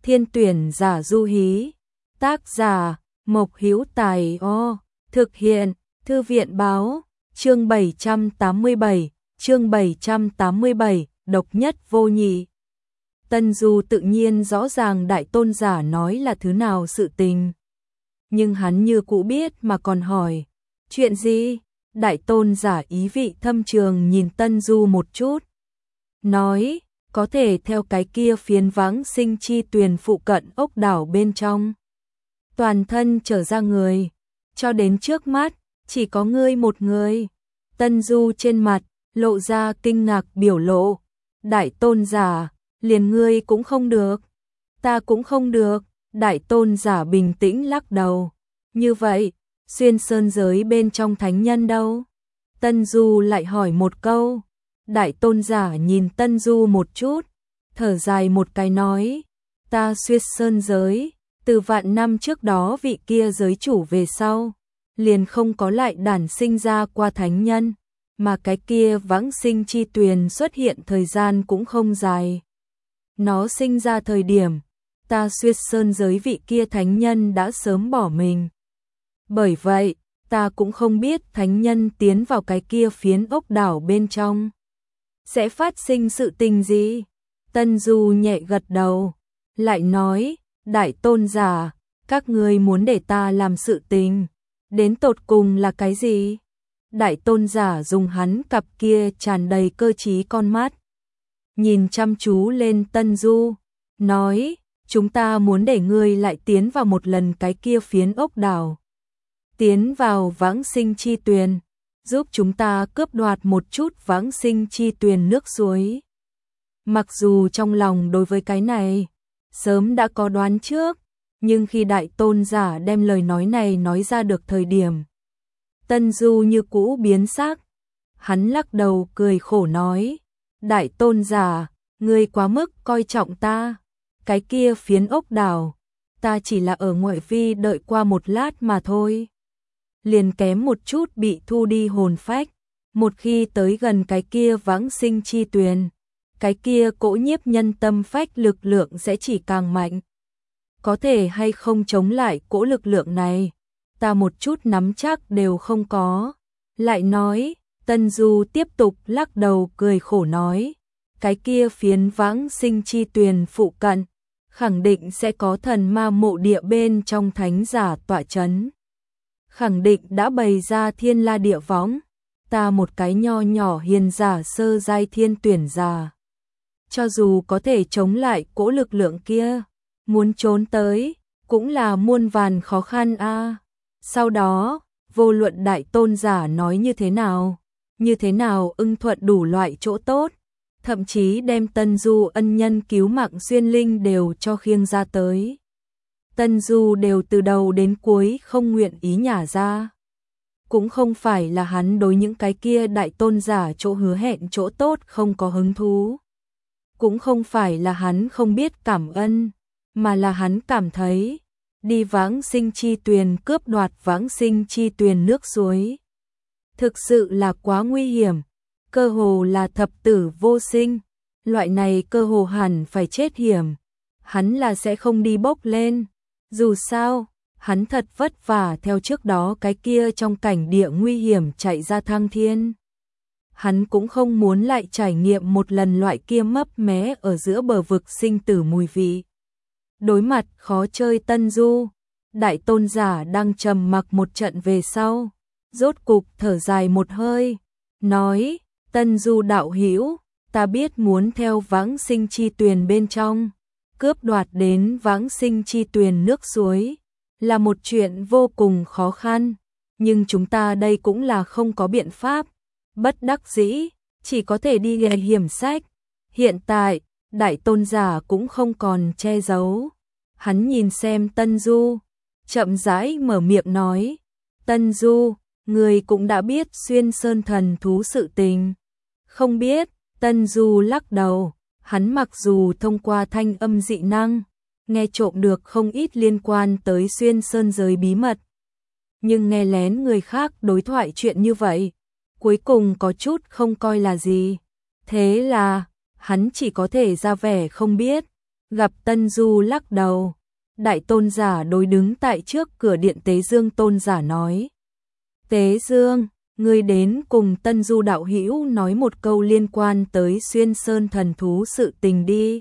Thiên tuyển giả Du Hí. Tác giả Mộc Hữu Tài. Thực hiện Thư viện báo. Chương 787, độc nhất vô nhị. Tân Du tự nhiên rõ ràng Đại Tôn giả nói là thứ nào sự tình. Nhưng hắn như cũ biết mà còn hỏi. Chuyện gì? Đại Tôn giả ý vị thâm trường nhìn Tân Du một chút. Nói, có thể theo cái kia phiến vãng sinh chi tuyền phụ cận ốc đảo bên trong. Toàn thân trở ra người. Cho đến trước mắt, chỉ có ngươi một người. Tân Du trên mặt, lộ ra kinh ngạc biểu lộ. Đại Tôn giả, liền ngươi cũng không được. Ta cũng không được. Đại Tôn giả bình tĩnh lắc đầu. Như vậy, xuyên sơn giới bên trong thánh nhân đâu? Tân Du lại hỏi một câu. Đại Tôn giả nhìn Tân Du một chút, thở dài một cái nói. Ta xuyên sơn giới, từ vạn năm trước đó vị kia giới chủ về sau, liền không có lại đản sinh ra qua thánh nhân, mà cái kia vãng sinh chi tuyền xuất hiện thời gian cũng không dài. Nó sinh ra thời điểm, ta xuyên sơn giới vị kia thánh nhân đã sớm bỏ mình. Bởi vậy, ta cũng không biết thánh nhân tiến vào cái kia phiến ốc đảo bên trong sẽ phát sinh sự tình gì. Tân Du nhẹ gật đầu, lại nói, Đại Tôn giả, các ngươi muốn để ta làm sự tình, đến tột cùng là cái gì? Đại Tôn giả dùng hắn cặp kia tràn đầy cơ trí con mắt, nhìn chăm chú lên Tân Du, nói, chúng ta muốn để ngươi lại tiến vào một lần cái kia phiến ốc đảo. Tiến vào vãng sinh chi tuyền, giúp chúng ta cướp đoạt một chút vãng sinh chi tuyền nước suối. Mặc dù trong lòng đối với cái này, sớm đã có đoán trước, nhưng khi Đại Tôn giả đem lời nói này nói ra được thời điểm, Tân Du như cũ biến sắc. Hắn lắc đầu cười khổ nói, Đại Tôn giả, ngươi quá mức coi trọng ta. Cái kia phiến ốc đảo, ta chỉ là ở ngoại vi đợi qua một lát mà thôi. Liền kém một chút bị thu đi hồn phách. Một khi tới gần cái kia vãng sinh chi tuyền, cái kia cỗ nhiếp nhân tâm phách lực lượng sẽ chỉ càng mạnh. Có thể hay không chống lại cỗ lực lượng này, ta một chút nắm chắc đều không có. Lại nói, Tân Du tiếp tục lắc đầu cười khổ nói, cái kia phiến vãng sinh chi tuyền phụ cận, khẳng định sẽ có thần ma mộ địa bên trong thánh giả tọa chấn. Khẳng định đã bày ra thiên la địa võng, ta một cái nho nhỏ hiền giả sơ giai thiên tuyển giả. Cho dù có thể chống lại cỗ lực lượng kia, muốn trốn tới, cũng là muôn vàn khó khăn a. Sau đó, vô luận Đại Tôn giả nói như thế nào ưng thuận đủ loại chỗ tốt, thậm chí đem Tân Du ân nhân cứu mạng xuyên linh đều cho khiêng ra tới. Tân Du đều từ đầu đến cuối không nguyện ý nhả ra. Cũng không phải là hắn đối những cái kia Đại Tôn giả chỗ hứa hẹn chỗ tốt không có hứng thú. Cũng không phải là hắn không biết cảm ơn, mà là hắn cảm thấy, đi vãng sinh chi tuyền cướp đoạt vãng sinh chi tuyền nước suối. Thực sự là quá nguy hiểm, cơ hồ là thập tử vô sinh, loại này cơ hồ hẳn phải chết hiểm. Hắn là sẽ không đi bốc lên. Dù sao, hắn thật vất vả theo trước đó cái kia trong cảnh địa nguy hiểm chạy ra thăng thiên. Hắn cũng không muốn lại trải nghiệm một lần loại kia mấp mé ở giữa bờ vực sinh tử mùi vị. Đối mặt khó chơi Tân Du, Đại Tôn giả đang trầm mặc một trận về sau, rốt cục thở dài một hơi, nói, Tân Du đạo hữu, ta biết muốn theo vãng sinh chi tuyền bên trong, cướp đoạt đến vãng sinh chi tuyền nước suối, là một chuyện vô cùng khó khăn, nhưng chúng ta đây cũng là không có biện pháp, bất đắc dĩ, chỉ có thể đi nghe hiểm sách. Hiện tại, Đại Tôn giả cũng không còn che giấu. Hắn nhìn xem Tân Du, chậm rãi mở miệng nói, Tân Du, người cũng đã biết xuyên sơn thần thú sự tình. Không biết, Tân Du lắc đầu, hắn mặc dù thông qua thanh âm dị năng, nghe trộm được không ít liên quan tới xuyên sơn giới bí mật. Nhưng nghe lén người khác đối thoại chuyện như vậy, cuối cùng có chút không coi là gì. Thế là, hắn chỉ có thể ra vẻ không biết, Gặp Tân Du lắc đầu, Đại Tôn giả đối đứng tại trước cửa điện Tế Dương Tôn giả nói. Tế Dương, ngươi đến cùng Tân Du đạo hữu nói một câu liên quan tới Xuyên Sơn thần thú sự tình đi.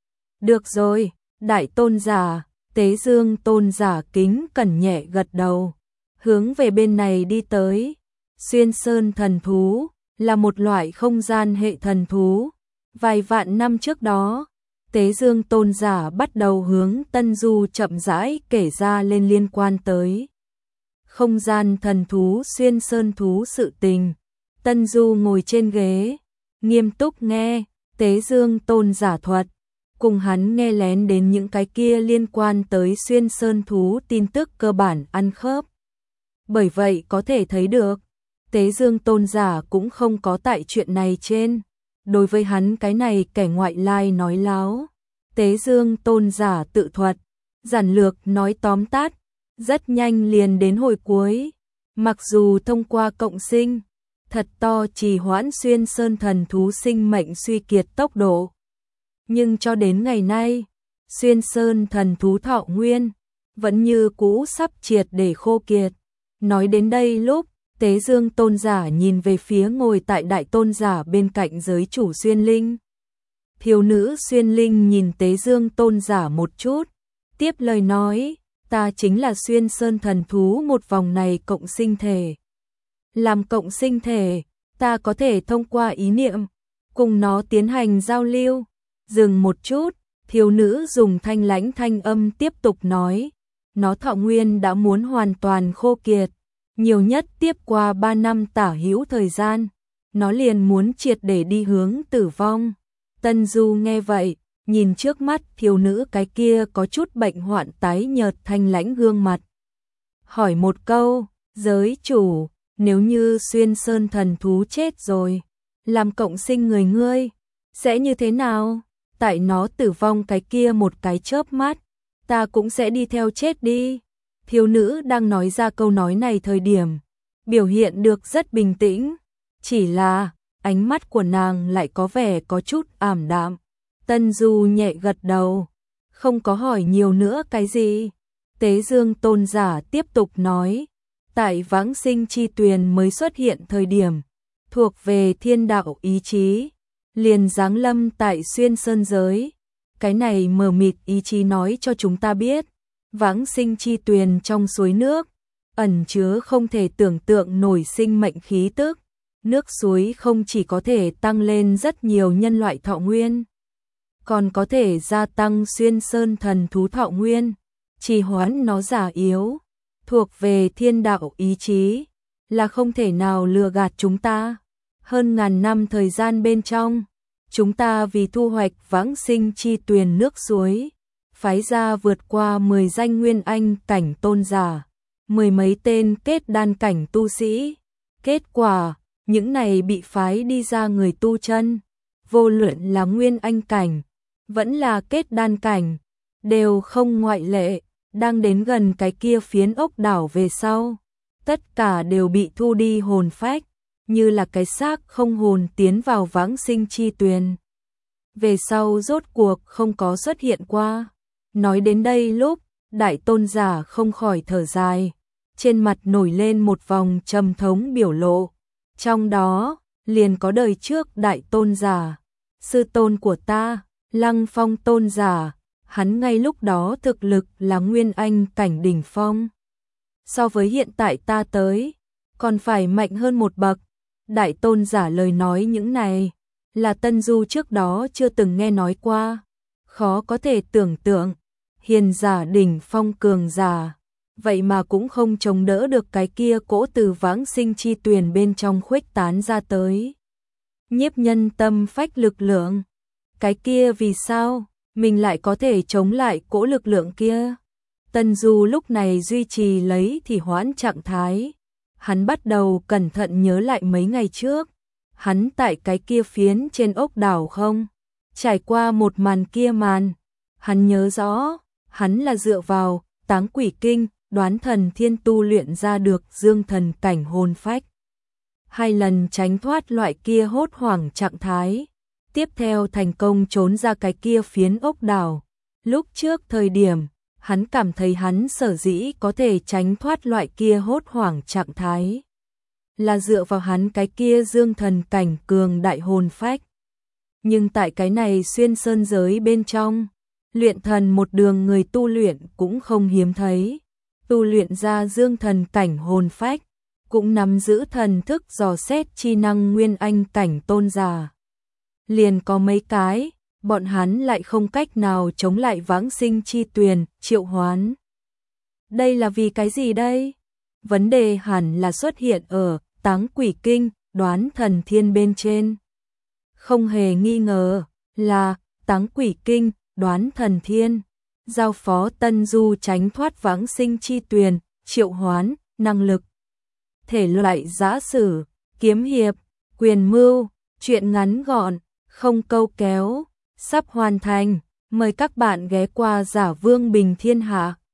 Được rồi, Đại Tôn giả. Tế Dương Tôn giả kính cẩn nhẹ gật đầu, hướng về bên này đi tới. Xuyên Sơn thần thú là một loại không gian hệ thần thú. Vài vạn năm trước đó, Tế Dương Tôn giả bắt đầu hướng Tân Du chậm rãi kể ra lên liên quan tới không gian thần thú Xuyên Sơn thú sự tình. Tân Du ngồi trên ghế, nghiêm túc nghe Tế Dương Tôn giả thuật, cùng hắn nghe lén đến những cái kia liên quan tới Xuyên Sơn thú tin tức cơ bản ăn khớp. Bởi vậy có thể thấy được, Tế Dương Tôn giả cũng không có tại chuyện này trên. Đối với hắn cái này kẻ ngoại lai nói láo, Tế Dương Tôn giả tự thuật, giản lược nói tóm tắt, rất nhanh liền đến hồi cuối. Mặc dù thông qua cộng sinh, thật to trì hoãn Xuyên Sơn thần thú sinh mệnh suy kiệt tốc độ. Nhưng cho đến ngày nay, Xuyên Sơn thần thú thọ nguyên vẫn như cũ sắp triệt để khô kiệt. Nói đến đây lúc, Tế Dương Tôn giả nhìn về phía ngồi tại Đại Tôn giả bên cạnh giới chủ Xuyên Linh. Thiếu nữ Xuyên Linh nhìn Tế Dương Tôn giả một chút, tiếp lời nói, ta chính là Xuyên Sơn thần thú một vòng này cộng sinh thể. Làm cộng sinh thể, ta có thể thông qua ý niệm, cùng nó tiến hành giao lưu. Dừng một chút, thiếu nữ dùng thanh lãnh thanh âm tiếp tục nói, nó thọ nguyên đã muốn hoàn toàn khô kiệt, nhiều nhất tiếp qua 3 năm tả hữu thời gian, nó liền muốn triệt để đi hướng tử vong. Tân Du nghe vậy, nhìn trước mắt thiếu nữ cái kia có chút bệnh hoạn tái nhợt thanh lãnh gương mặt. Hỏi một câu, giới chủ, nếu như Xuyên Sơn thần thú chết rồi, làm cộng sinh người ngươi, sẽ như thế nào? Tại nó tử vong cái kia một cái chớp mắt, ta cũng sẽ đi theo chết đi. Thiếu nữ đang nói ra câu nói này thời điểm, biểu hiện được rất bình tĩnh, chỉ là ánh mắt của nàng lại có vẻ có chút ảm đạm. Tân Du nhẹ gật đầu, không có hỏi nhiều nữa cái gì. Tế Dương Tôn giả tiếp tục nói, tại Vãng Sinh Chi Tuyền mới xuất hiện thời điểm, thuộc về thiên đạo ý chí, liền giáng lâm tại Xuyên Sơn giới. Cái này mờ mịt ý chí nói cho chúng ta biết, Vãng Sinh Chi Tuyền trong suối nước, ẩn chứa không thể tưởng tượng nổi sinh mệnh khí tức. Nước suối không chỉ có thể tăng lên rất nhiều nhân loại thọ nguyên, còn có thể gia tăng Xuyên Sơn thần thú thọ nguyên, trì hoãn nó già yếu, thuộc về thiên đạo ý chí, là không thể nào lừa gạt chúng ta. Hơn ngàn năm thời gian bên trong, chúng ta vì thu hoạch Vãng Sinh Chi Tuyền nước suối, phái ra vượt qua 10 danh nguyên anh cảnh tôn giả, 10 mấy tên kết đan cảnh tu sĩ. Kết quả, những này bị phái đi ra người tu chân, vô luận là nguyên anh cảnh, vẫn là kết đan cảnh, đều không ngoại lệ, đang đến gần cái kia phiến ốc đảo về sau, tất cả đều bị thu đi hồn phách, như là cái xác không hồn tiến vào Vãng Sinh Chi Tuyền. Về sau rốt cuộc không có xuất hiện qua. Nói đến đây lúc, Đại Tôn giả không khỏi thở dài, trên mặt nổi lên một vòng trầm thống biểu lộ. Trong đó, liền có đời trước Đại Tôn giả, sư tôn của ta, Lăng Phong Tôn giả, hắn ngay lúc đó thực lực là nguyên anh cảnh đỉnh phong. So với hiện tại ta tới, còn phải mạnh hơn một bậc. Đại Tôn giả lời nói những này, là Tân Du trước đó chưa từng nghe nói qua. Khó có thể tưởng tượng, hiền giả đỉnh phong cường giả, vậy mà cũng không chống đỡ được cái kia cỗ từ Vãng Sinh Chi Tuyền bên trong khuếch tán ra tới. Nhiếp nhân tâm phách lực lượng, cái kia vì sao mình lại có thể chống lại cỗ lực lượng kia? Tân Du lúc này duy trì lấy thì hoãn trạng thái. Hắn bắt đầu cẩn thận nhớ lại mấy ngày trước, hắn tại cái kia phiến trên ốc đảo không trải qua một màn kia màn. Hắn nhớ rõ, hắn là dựa vào Táng Quỷ Kinh, Đoán Thần Thiên tu luyện ra được dương thần cảnh hồn phách. 2 lần tránh thoát loại kia hốt hoảng trạng thái, tiếp theo thành công trốn ra cái kia phiến ốc đảo, Lúc trước thời điểm, hắn cảm thấy hắn sở dĩ có thể tránh thoát loại kia hốt hoảng trạng thái, là dựa vào hắn cái kia dương thần cảnh cường đại hồn phách. Nhưng tại cái này xuyên sơn giới bên trong, luyện thần một đường người tu luyện cũng không hiếm thấy. Tu luyện ra dương thần cảnh hồn phách, cũng nắm giữ thần thức dò xét chi năng nguyên anh cảnh tôn giả. Liền có mấy cái, bọn hắn lại không cách nào chống lại vãng sinh chi tuyền, triệu hoán. Đây là vì cái gì đây? Vấn đề hẳn là xuất hiện ở Táng Quỷ Kinh, Đoán Thần Thiên bên trên. Không hề nghi ngờ là Táng Quỷ Kinh, Đoán Thần Thiên, giao phó Tân Du tránh thoát vãng sinh chi tuyền, triệu hoán, năng lực. Thể loại giã sử, kiếm hiệp, quyền mưu, truyện ngắn gọn, không câu kéo, sắp hoàn thành. Mời các bạn ghé qua Giả Vương Bình Thiên Hạ.